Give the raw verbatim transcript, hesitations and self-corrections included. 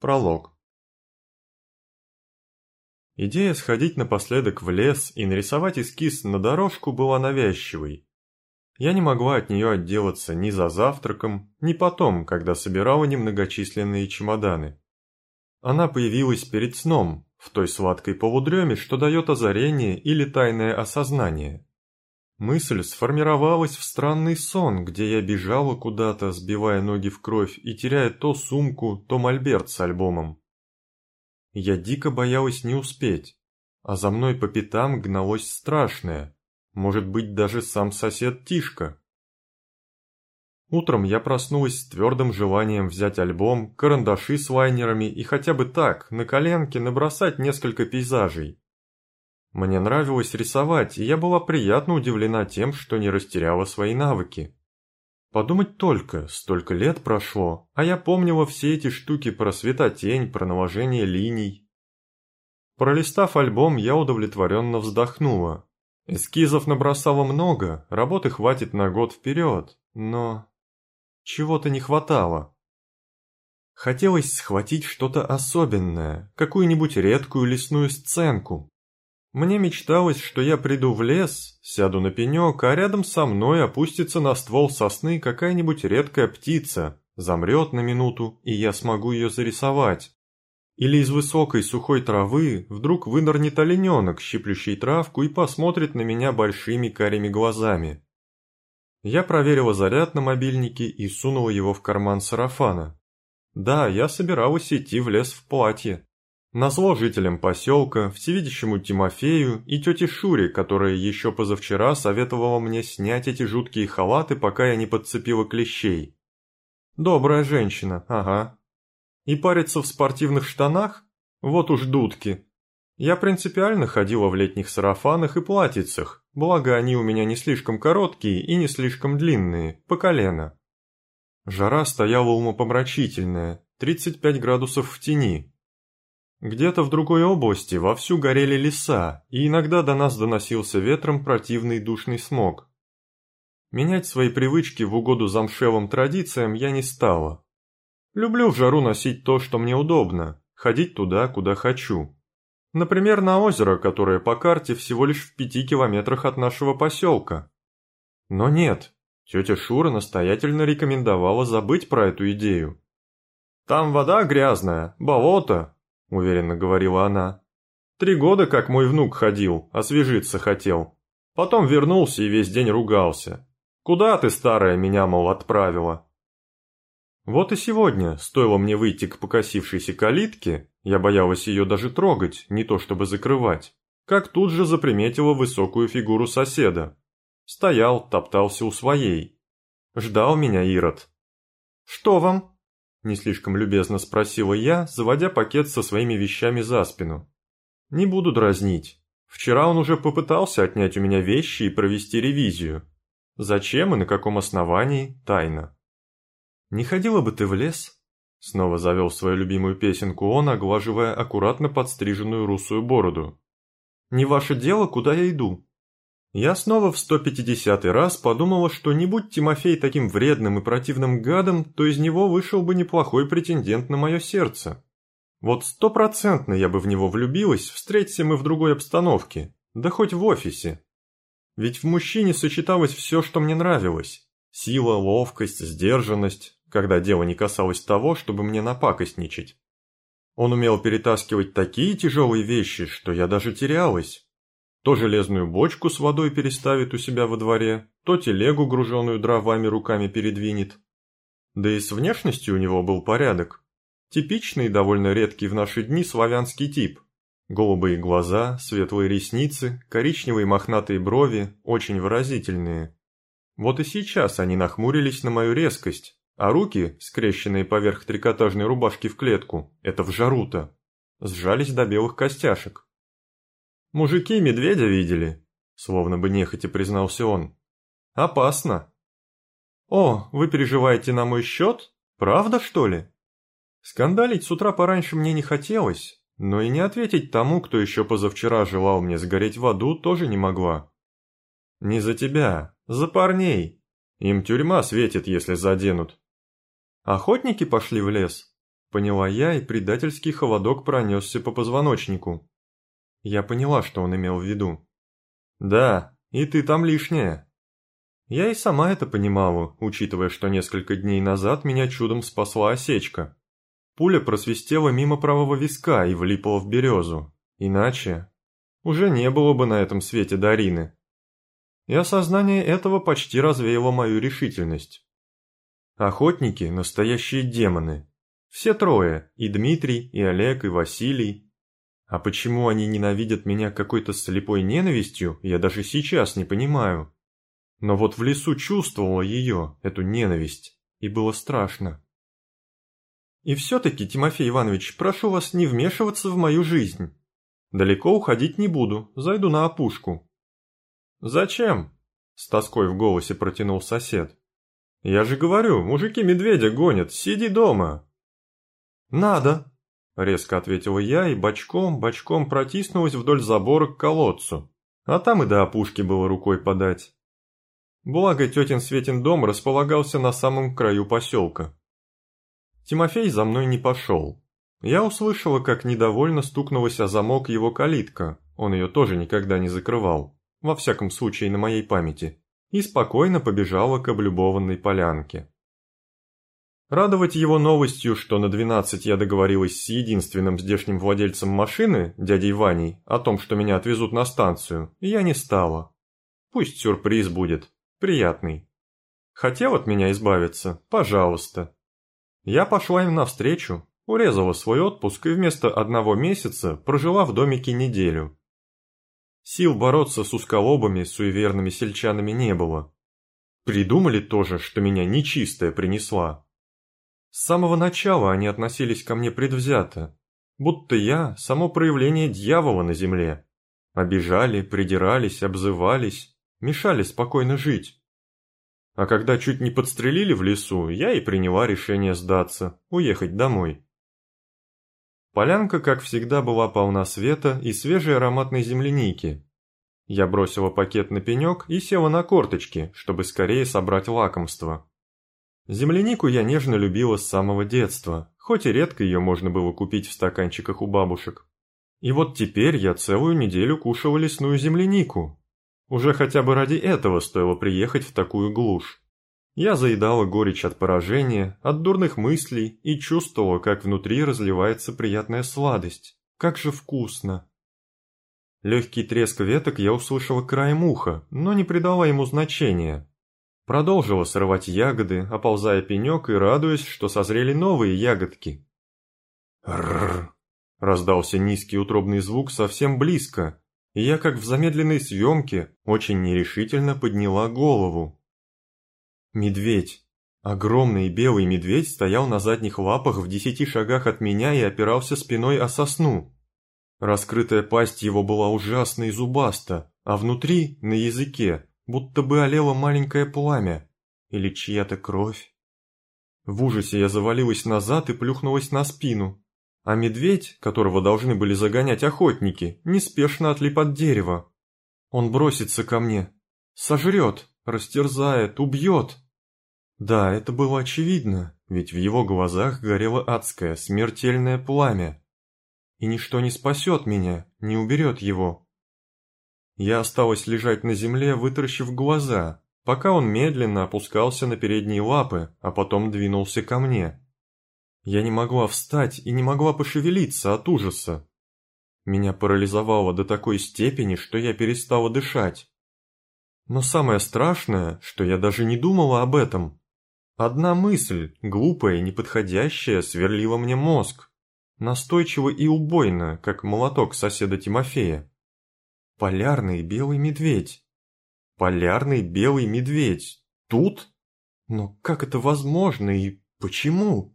Пролог. Идея сходить напоследок в лес и нарисовать эскиз на дорожку была навязчивой. Я не могла от нее отделаться ни за завтраком, ни потом, когда собирала немногочисленные чемоданы. Она появилась перед сном, в той сладкой полудреме, что дает озарение или тайное осознание. Мысль сформировалась в странный сон, где я бежала куда-то, сбивая ноги в кровь и теряя то сумку, то мольберт с альбомом. Я дико боялась не успеть, а за мной по пятам гналось страшное, может быть, даже сам сосед Тишка. Утром я проснулась с твердым желанием взять альбом, карандаши с лайнерами и хотя бы так, на коленке, набросать несколько пейзажей. Мне нравилось рисовать, и я была приятно удивлена тем, что не растеряла свои навыки. Подумать только, столько лет прошло, а я помнила все эти штуки про светотень, про наложение линий. Пролистав альбом, я удовлетворенно вздохнула. Эскизов набросала много, работы хватит на год вперед, но... чего-то не хватало. Хотелось схватить что-то особенное, какую-нибудь редкую лесную сценку. Мне мечталось, что я приду в лес, сяду на пенек, а рядом со мной опустится на ствол сосны какая-нибудь редкая птица, замрет на минуту, и я смогу ее зарисовать. Или из высокой сухой травы вдруг вынырнет олененок, щиплющий травку, и посмотрит на меня большими карими глазами. Я проверила заряд на мобильнике и сунула его в карман сарафана. Да, я собиралась идти в лес в платье. Назло жителям поселка, всевидящему Тимофею и тете Шуре, которая еще позавчера советовала мне снять эти жуткие халаты, пока я не подцепила клещей. Добрая женщина, ага. И париться в спортивных штанах? Вот уж дудки. Я принципиально ходила в летних сарафанах и платьицах, благо они у меня не слишком короткие и не слишком длинные, по колено. Жара стояла умопомрачительная, тридцать пять градусов в тени. Где-то в другой области вовсю горели леса, и иногда до нас доносился ветром противный душный смог. Менять свои привычки в угоду замшелым традициям я не стала. Люблю в жару носить то, что мне удобно, ходить туда, куда хочу. Например, на озеро, которое по карте всего лишь в пяти километрах от нашего поселка. Но нет, тетя Шура настоятельно рекомендовала забыть про эту идею. «Там вода грязная, болото», — уверенно говорила она. «Три года, как мой внук ходил, освежиться хотел. Потом вернулся и весь день ругался. Куда ты, старая, меня, мол, отправила?» Вот и сегодня, стоило мне выйти к покосившейся калитке, я боялась ее даже трогать, не то чтобы закрывать, как тут же заприметила высокую фигуру соседа. Стоял, топтался у своей. Ждал меня Ирод. «Что вам?» — не слишком любезно спросила я, заводя пакет со своими вещами за спину. «Не буду дразнить. Вчера он уже попытался отнять у меня вещи и провести ревизию. Зачем и на каком основании — тайна». «Не ходила бы ты в лес?» — снова завел свою любимую песенку он, оглаживая аккуратно подстриженную русую бороду. «Не ваше дело, куда я иду». Я снова в сто пятидесятый раз подумала, что не будь Тимофей таким вредным и противным гадом, то из него вышел бы неплохой претендент на мое сердце. Вот стопроцентно я бы в него влюбилась, встреться мы в другой обстановке, да хоть в офисе. Ведь в мужчине сочеталось все, что мне нравилось. Сила, ловкость, сдержанность, когда дело не касалось того, чтобы мне напакостничать. Он умел перетаскивать такие тяжелые вещи, что я даже терялась. То железную бочку с водой переставит у себя во дворе, то телегу, груженную дровами, руками передвинет. Да и с внешностью у него был порядок. Типичный и довольно редкий в наши дни славянский тип. Голубые глаза, светлые ресницы, коричневые мохнатые брови, очень выразительные. Вот и сейчас они нахмурились на мою резкость, а руки, скрещенные поверх трикотажной рубашки в клетку, это в жару-то, сжались до белых костяшек. «Мужики медведя видели», — словно бы нехотя признался он. «Опасно». «О, вы переживаете на мой счет? Правда, что ли?» Скандалить с утра пораньше мне не хотелось, но и не ответить тому, кто еще позавчера желал мне сгореть в аду, тоже не могла. «Не за тебя, за парней. Им тюрьма светит, если заденут». «Охотники пошли в лес?» поняла я, и предательский холодок пронесся по позвоночнику. Я поняла, что он имел в виду. «Да, и ты там лишняя». Я и сама это понимала, учитывая, что несколько дней назад меня чудом спасла осечка. Пуля просвистела мимо правого виска и влипла в березу. Иначе уже не было бы на этом свете Дарины. И осознание этого почти развеяло мою решительность. Охотники – настоящие демоны. Все трое, и Дмитрий, и Олег, и Василий. А почему они ненавидят меня какой-то слепой ненавистью, я даже сейчас не понимаю. Но вот в лесу чувствовала ее, эту ненависть, и было страшно. И все-таки, Тимофей Иванович, прошу вас не вмешиваться в мою жизнь. Далеко уходить не буду, зайду на опушку. Зачем? С тоской в голосе протянул сосед. Я же говорю, мужики медведя гонят, сиди дома. Надо, резко ответила я и бочком-бочком протиснулась вдоль забора к колодцу, а там и до опушки было рукой подать. Благо тетин Светин дом располагался на самом краю поселка. Тимофей за мной не пошел. Я услышала, как недовольно стукнулась о замок его калитка, он ее тоже никогда не закрывал, во всяком случае на моей памяти, и спокойно побежала к облюбованной полянке. Радовать его новостью, что на двенадцать я договорилась с единственным здешним владельцем машины, дядей Ваней, о том, что меня отвезут на станцию, я не стала. Пусть сюрприз будет, приятный. Хотел от меня избавиться? Пожалуйста. Я пошла им навстречу, урезала свой отпуск и вместо одного месяца прожила в домике неделю. Сил бороться с узколобыми, суеверными сельчанами не было. Придумали тоже, что меня нечистая принесла. С самого начала они относились ко мне предвзято, будто я – само проявление дьявола на земле. Обижали, придирались, обзывались, мешали спокойно жить. А когда чуть не подстрелили в лесу, я и приняла решение сдаться, уехать домой. Полянка, как всегда, была полна света и свежей ароматной земляники. Я бросила пакет на пенек и села на корточки, чтобы скорее собрать лакомство. Землянику я нежно любила с самого детства, хоть и редко ее можно было купить в стаканчиках у бабушек. И вот теперь я целую неделю кушала лесную землянику. Уже хотя бы ради этого стоило приехать в такую глушь. Я заедала горечь от поражения, от дурных мыслей и чувствовала, как внутри разливается приятная сладость. Как же вкусно! Легкий треск веток я услышала краем уха, но не придала ему значения. Продолжила срывать ягоды, оползая пенек и радуясь, что созрели новые ягодки. «Рррр!» – раздался низкий утробный звук совсем близко, и я, как в замедленной съемке, очень нерешительно подняла голову. Медведь. Огромный белый медведь стоял на задних лапах в десяти шагах от меня и опирался спиной о сосну. Раскрытая пасть его была ужасно и зубаста, а внутри, на языке, будто бы олело маленькое пламя. Или чья-то кровь. В ужасе я завалилась назад и плюхнулась на спину. А медведь, которого должны были загонять охотники, неспешно отлип от дерева. Он бросится ко мне. Сожрет, растерзает, убьет. Да, это было очевидно, ведь в его глазах горело адское, смертельное пламя. И ничто не спасет меня, не уберет его. Я осталась лежать на земле, вытаращив глаза, пока он медленно опускался на передние лапы, а потом двинулся ко мне. Я не могла встать и не могла пошевелиться от ужаса. Меня парализовало до такой степени, что я перестала дышать. Но самое страшное, что я даже не думала об этом. Одна мысль, глупая и неподходящая, сверлила мне мозг. Настойчиво и убойно, как молоток соседа Тимофея. Полярный белый медведь. Полярный белый медведь. Тут? Но как это возможно и почему?